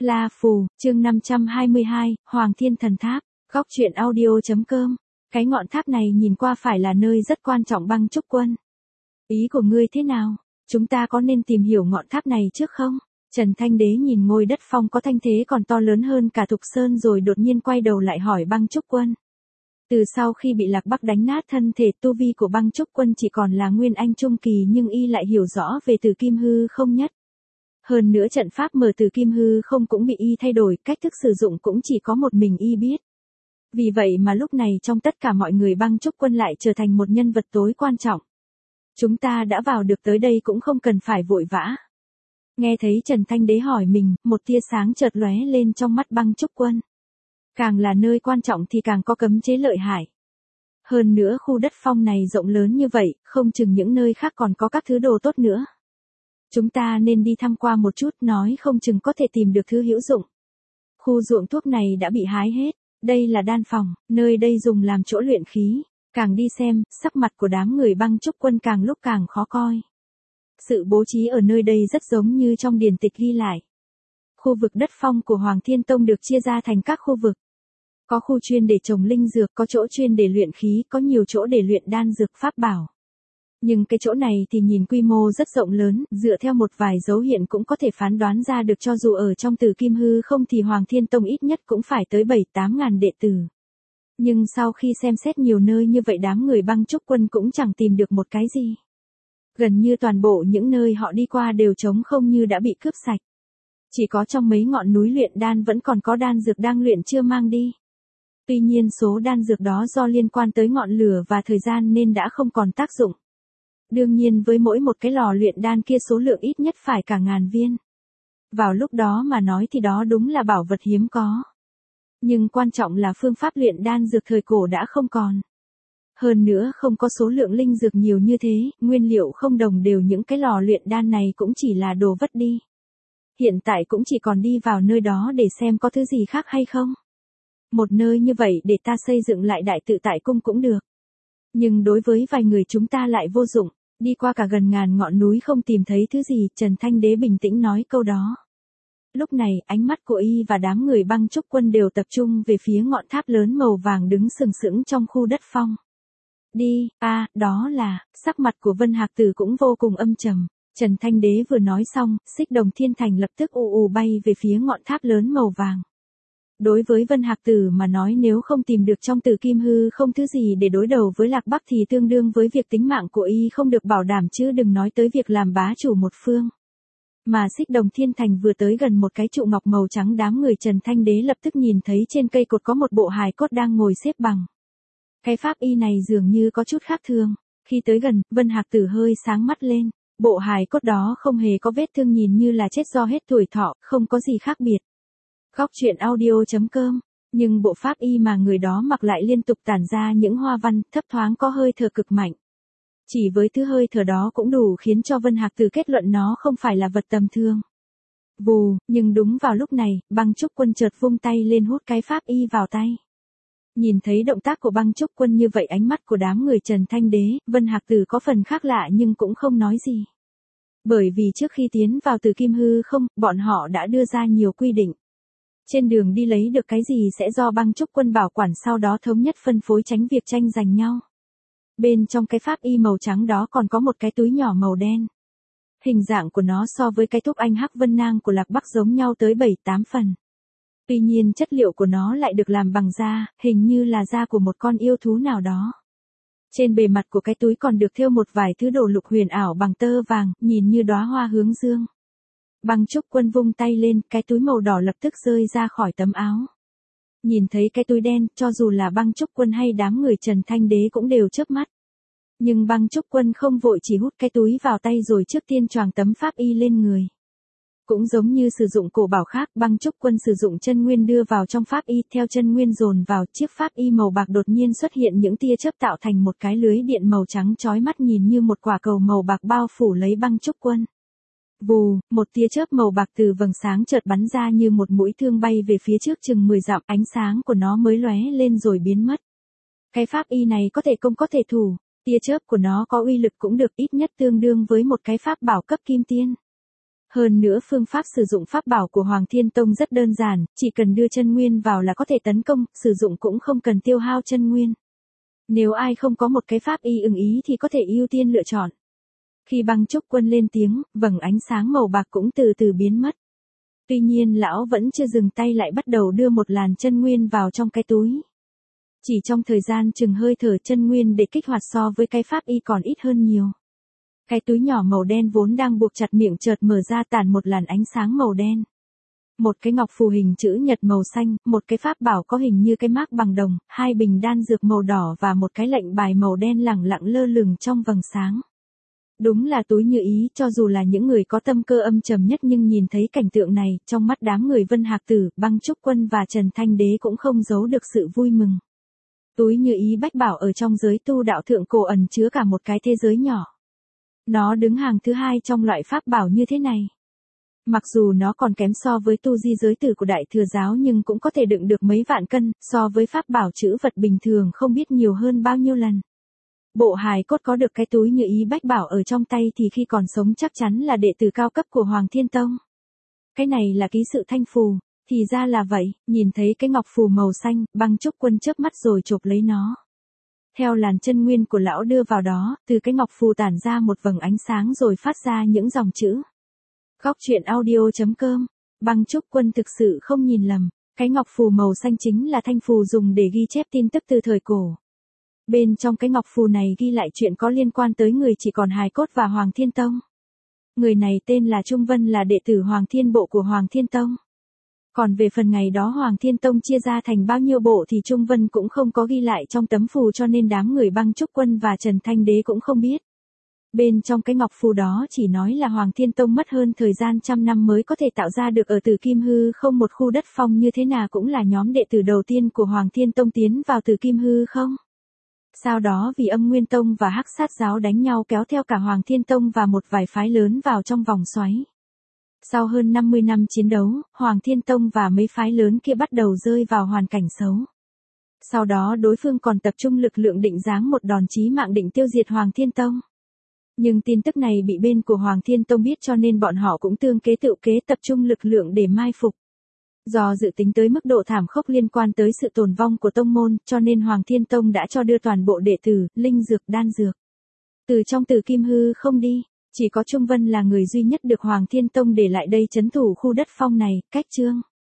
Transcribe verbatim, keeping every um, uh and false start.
La Phù, chương năm trăm hai mươi hai, Hoàng Thiên Thần Tháp, góc truyện audio.com. Cái ngọn tháp này nhìn qua phải là nơi rất quan trọng Băng Trúc Quân. Ý của ngươi thế nào? Chúng ta có nên tìm hiểu ngọn tháp này trước không? Trần Thanh Đế nhìn ngôi đất phong có thanh thế còn to lớn hơn cả Thục Sơn rồi đột nhiên quay đầu lại hỏi Băng Trúc Quân. Từ sau khi bị Lạc Bắc đánh nát thân thể, tu vi của Băng Trúc Quân chỉ còn là Nguyên Anh Trung Kỳ, nhưng y lại hiểu rõ về Từ Kim Hư Không nhất. Hơn nữa trận pháp mở Từ Kim Hư Không cũng bị y thay đổi, cách thức sử dụng cũng chỉ có một mình y biết. Vì vậy mà lúc này trong tất cả mọi người Băng Trúc Quân lại trở thành một nhân vật tối quan trọng. Chúng ta đã vào được tới đây cũng không cần phải vội vã. Nghe thấy Trần Thanh Đế hỏi mình, một tia sáng chợt lóe lên trong mắt Băng Trúc Quân. Càng là nơi quan trọng thì càng có cấm chế lợi hại. Hơn nữa khu đất phong này rộng lớn như vậy, không chừng những nơi khác còn có các thứ đồ tốt nữa. Chúng ta nên đi thăm qua một chút, nói không chừng có thể tìm được thứ hữu dụng. Khu ruộng thuốc này đã bị hái hết, đây là đan phòng, nơi đây dùng làm chỗ luyện khí. Càng đi xem, sắc mặt của đám người Băng Trúc Quân càng lúc càng khó coi. Sự bố trí ở nơi đây rất giống như trong điển tịch ghi lại. Khu vực đất phong của Hoàng Thiên Tông được chia ra thành các khu vực. Có khu chuyên để trồng linh dược, có chỗ chuyên để luyện khí, có nhiều chỗ để luyện đan dược pháp bảo. Nhưng cái chỗ này thì nhìn quy mô rất rộng lớn, dựa theo một vài dấu hiện cũng có thể phán đoán ra được cho dù ở trong Từ Kim Hư Không thì Hoàng Thiên Tông ít nhất cũng phải tới bảy tám ngàn đệ tử. Nhưng sau khi xem xét nhiều nơi như vậy đám người Băng Trúc Quân cũng chẳng tìm được một cái gì. Gần như toàn bộ những nơi họ đi qua đều trống không như đã bị cướp sạch. Chỉ có trong mấy ngọn núi luyện đan vẫn còn có đan dược đang luyện chưa mang đi. Tuy nhiên số đan dược đó do liên quan tới ngọn lửa và thời gian nên đã không còn tác dụng. Đương nhiên với mỗi một cái lò luyện đan kia số lượng ít nhất phải cả ngàn viên. Vào lúc đó mà nói thì đó đúng là bảo vật hiếm có. Nhưng quan trọng là phương pháp luyện đan dược thời cổ đã không còn. Hơn nữa không có số lượng linh dược nhiều như thế, nguyên liệu không đồng đều, những cái lò luyện đan này cũng chỉ là đồ vất đi. Hiện tại cũng chỉ còn đi vào nơi đó để xem có thứ gì khác hay không. Một nơi như vậy để ta xây dựng lại Đại Tự Tại Cung cũng được. Nhưng đối với vài người chúng ta lại vô dụng, đi qua cả gần ngàn ngọn núi không tìm thấy thứ gì, Trần Thanh Đế bình tĩnh nói câu đó. Lúc này, ánh mắt của y và đám người Băng Trúc Quân đều tập trung về phía ngọn tháp lớn màu vàng đứng sừng sững trong khu đất phong. Đi, a, à, đó là, sắc mặt của Vân Hạc Tử cũng vô cùng âm trầm. Trần Thanh Đế vừa nói xong, Xích Đồng Thiên Thành lập tức ù ù bay về phía ngọn tháp lớn màu vàng. Đối với Vân Hạc Tử mà nói, nếu không tìm được trong Từ Kim Hư Không thứ gì để đối đầu với Lạc Bắc thì tương đương với việc tính mạng của y không được bảo đảm, chứ đừng nói tới việc làm bá chủ một phương. Mà Xích Đồng Thiên Thành vừa tới gần một cái trụ ngọc màu trắng, đám người Trần Thanh Đế lập tức nhìn thấy trên cây cột có một bộ hài cốt đang ngồi xếp bằng. Cái pháp y này dường như có chút khác thường. Khi tới gần, Vân Hạc Tử hơi sáng mắt lên. Bộ hài cốt đó không hề có vết thương, nhìn như là chết do hết tuổi thọ, không có gì khác biệt. Góc truyện audio.com. Nhưng bộ pháp y mà người đó mặc lại liên tục tản ra những hoa văn, thấp thoáng có hơi thở cực mạnh. Chỉ với thứ hơi thở đó cũng đủ khiến cho Vân Hạc Tử kết luận nó không phải là vật tầm thường. Vù, nhưng đúng vào lúc này, Băng Trúc Quân chợt vung tay lên hút cái pháp y vào tay. Nhìn thấy động tác của Băng Trúc Quân như vậy, ánh mắt của đám người Trần Thanh Đế, Vân Hạc Tử có phần khác lạ nhưng cũng không nói gì. Bởi vì trước khi tiến vào Từ Kim Hư Không, bọn họ đã đưa ra nhiều quy định. Trên đường đi lấy được cái gì sẽ do Băng Trúc Quân bảo quản, sau đó thống nhất phân phối, tránh việc tranh giành nhau. Bên trong cái pháp y màu trắng đó còn có một cái túi nhỏ màu đen. Hình dạng của nó so với cái thúc anh Hắc Vân Nang của Lạc Bắc giống nhau tới bảy tám phần. Tuy nhiên chất liệu của nó lại được làm bằng da, hình như là da của một con yêu thú nào đó. Trên bề mặt của cái túi còn được thêu một vài thứ đồ lục huyền ảo bằng tơ vàng, nhìn như đóa hoa hướng dương. Băng Trúc Quân vung tay lên, cái túi màu đỏ lập tức rơi ra khỏi tấm áo. Nhìn thấy cái túi đen, cho dù là Băng Trúc Quân hay đám người Trần Thanh Đế cũng đều chớp mắt. Nhưng Băng Trúc Quân không vội, chỉ hút cái túi vào tay rồi trước tiên choàng tấm pháp y lên người. Cũng giống như sử dụng cổ bảo khác, Băng Trúc Quân sử dụng chân nguyên đưa vào trong pháp y, theo chân nguyên dồn vào, chiếc pháp y màu bạc đột nhiên xuất hiện những tia chớp tạo thành một cái lưới điện màu trắng chói mắt, nhìn như một quả cầu màu bạc bao phủ lấy Băng Trúc Quân. Vù, một tia chớp màu bạc từ vầng sáng chợt bắn ra như một mũi thương bay về phía trước chừng mười dặm, ánh sáng của nó mới lóe lên rồi biến mất. Cái pháp y này có thể công có thể thủ, tia chớp của nó có uy lực cũng được, ít nhất tương đương với một cái pháp bảo cấp kim tiên. Hơn nữa phương pháp sử dụng pháp bảo của Hoàng Thiên Tông rất đơn giản, chỉ cần đưa chân nguyên vào là có thể tấn công, sử dụng cũng không cần tiêu hao chân nguyên. Nếu ai không có một cái pháp y ưng ý thì có thể ưu tiên lựa chọn. Khi Băng Trúc Quân lên tiếng, vầng ánh sáng màu bạc cũng từ từ biến mất. Tuy nhiên lão vẫn chưa dừng tay lại bắt đầu đưa một làn chân nguyên vào trong cái túi. Chỉ trong thời gian chừng hơi thở chân nguyên để kích hoạt so với cái pháp y còn ít hơn nhiều. Cái túi nhỏ màu đen vốn đang buộc chặt miệng chợt mở ra tản một làn ánh sáng màu đen. Một cái ngọc phù hình chữ nhật màu xanh, một cái pháp bảo có hình như cái mác bằng đồng, hai bình đan dược màu đỏ và một cái lệnh bài màu đen lẳng lặng lơ lửng trong vầng sáng. Đúng là túi như ý, cho dù là những người có tâm cơ âm trầm nhất nhưng nhìn thấy cảnh tượng này, trong mắt đám người Vân Hạc Tử, Băng Trúc Quân và Trần Thanh Đế cũng không giấu được sự vui mừng. Túi như ý bách bảo ở trong giới tu đạo thượng cổ ẩn chứa cả một cái thế giới nhỏ. Nó đứng hàng thứ hai trong loại pháp bảo như thế này. Mặc dù nó còn kém so với tu di giới tử của Đại Thừa Giáo nhưng cũng có thể đựng được mấy vạn cân, so với pháp bảo chữ vật bình thường không biết nhiều hơn bao nhiêu lần. Bộ hài cốt có được cái túi như ý bách bảo ở trong tay thì khi còn sống chắc chắn là đệ tử cao cấp của Hoàng Thiên Tông. Cái này là ký sự thanh phù, thì ra là vậy, nhìn thấy cái ngọc phù màu xanh, Băng Trúc Quân chớp mắt rồi chộp lấy nó. Theo làn chân nguyên của lão đưa vào đó, từ cái ngọc phù tản ra một vầng ánh sáng rồi phát ra những dòng chữ. Góc truyện audio chấm com, Băng Trúc Quân thực sự không nhìn lầm, cái ngọc phù màu xanh chính là thanh phù dùng để ghi chép tin tức từ thời cổ. Bên trong cái ngọc phù này ghi lại chuyện có liên quan tới người chỉ còn hài cốt và Hoàng Thiên Tông. Người này tên là Trung Vân, là đệ tử Hoàng Thiên Bộ của Hoàng Thiên Tông. Còn về phần ngày đó Hoàng Thiên Tông chia ra thành bao nhiêu bộ thì Trung Vân cũng không có ghi lại trong tấm phù, cho nên đám người Băng Trúc Quân và Trần Thanh Đế cũng không biết. Bên trong cái ngọc phù đó chỉ nói là Hoàng Thiên Tông mất hơn thời gian trăm năm mới có thể tạo ra được ở Tử Kim Hư không một khu đất phong, như thế nào cũng là nhóm đệ tử đầu tiên của Hoàng Thiên Tông tiến vào Tử Kim Hư không. Sau đó vì Âm Nguyên Tông và Hắc Sát Giáo đánh nhau kéo theo cả Hoàng Thiên Tông và một vài phái lớn vào trong vòng xoáy. Sau hơn năm mươi năm chiến đấu, Hoàng Thiên Tông và mấy phái lớn kia bắt đầu rơi vào hoàn cảnh xấu. Sau đó đối phương còn tập trung lực lượng định giáng một đòn chí mạng định tiêu diệt Hoàng Thiên Tông. Nhưng tin tức này bị bên của Hoàng Thiên Tông biết cho nên bọn họ cũng tương kế tự kế tập trung lực lượng để mai phục. Do dự tính tới mức độ thảm khốc liên quan tới sự tồn vong của tông môn, cho nên Hoàng Thiên Tông đã cho đưa toàn bộ đệ tử, linh dược, đan dược từ trong Tử Kim Hư không đi. Chỉ có Trung Vân là người duy nhất được Hoàng Thiên Tông để lại đây trấn thủ khu đất phong này. Cách chương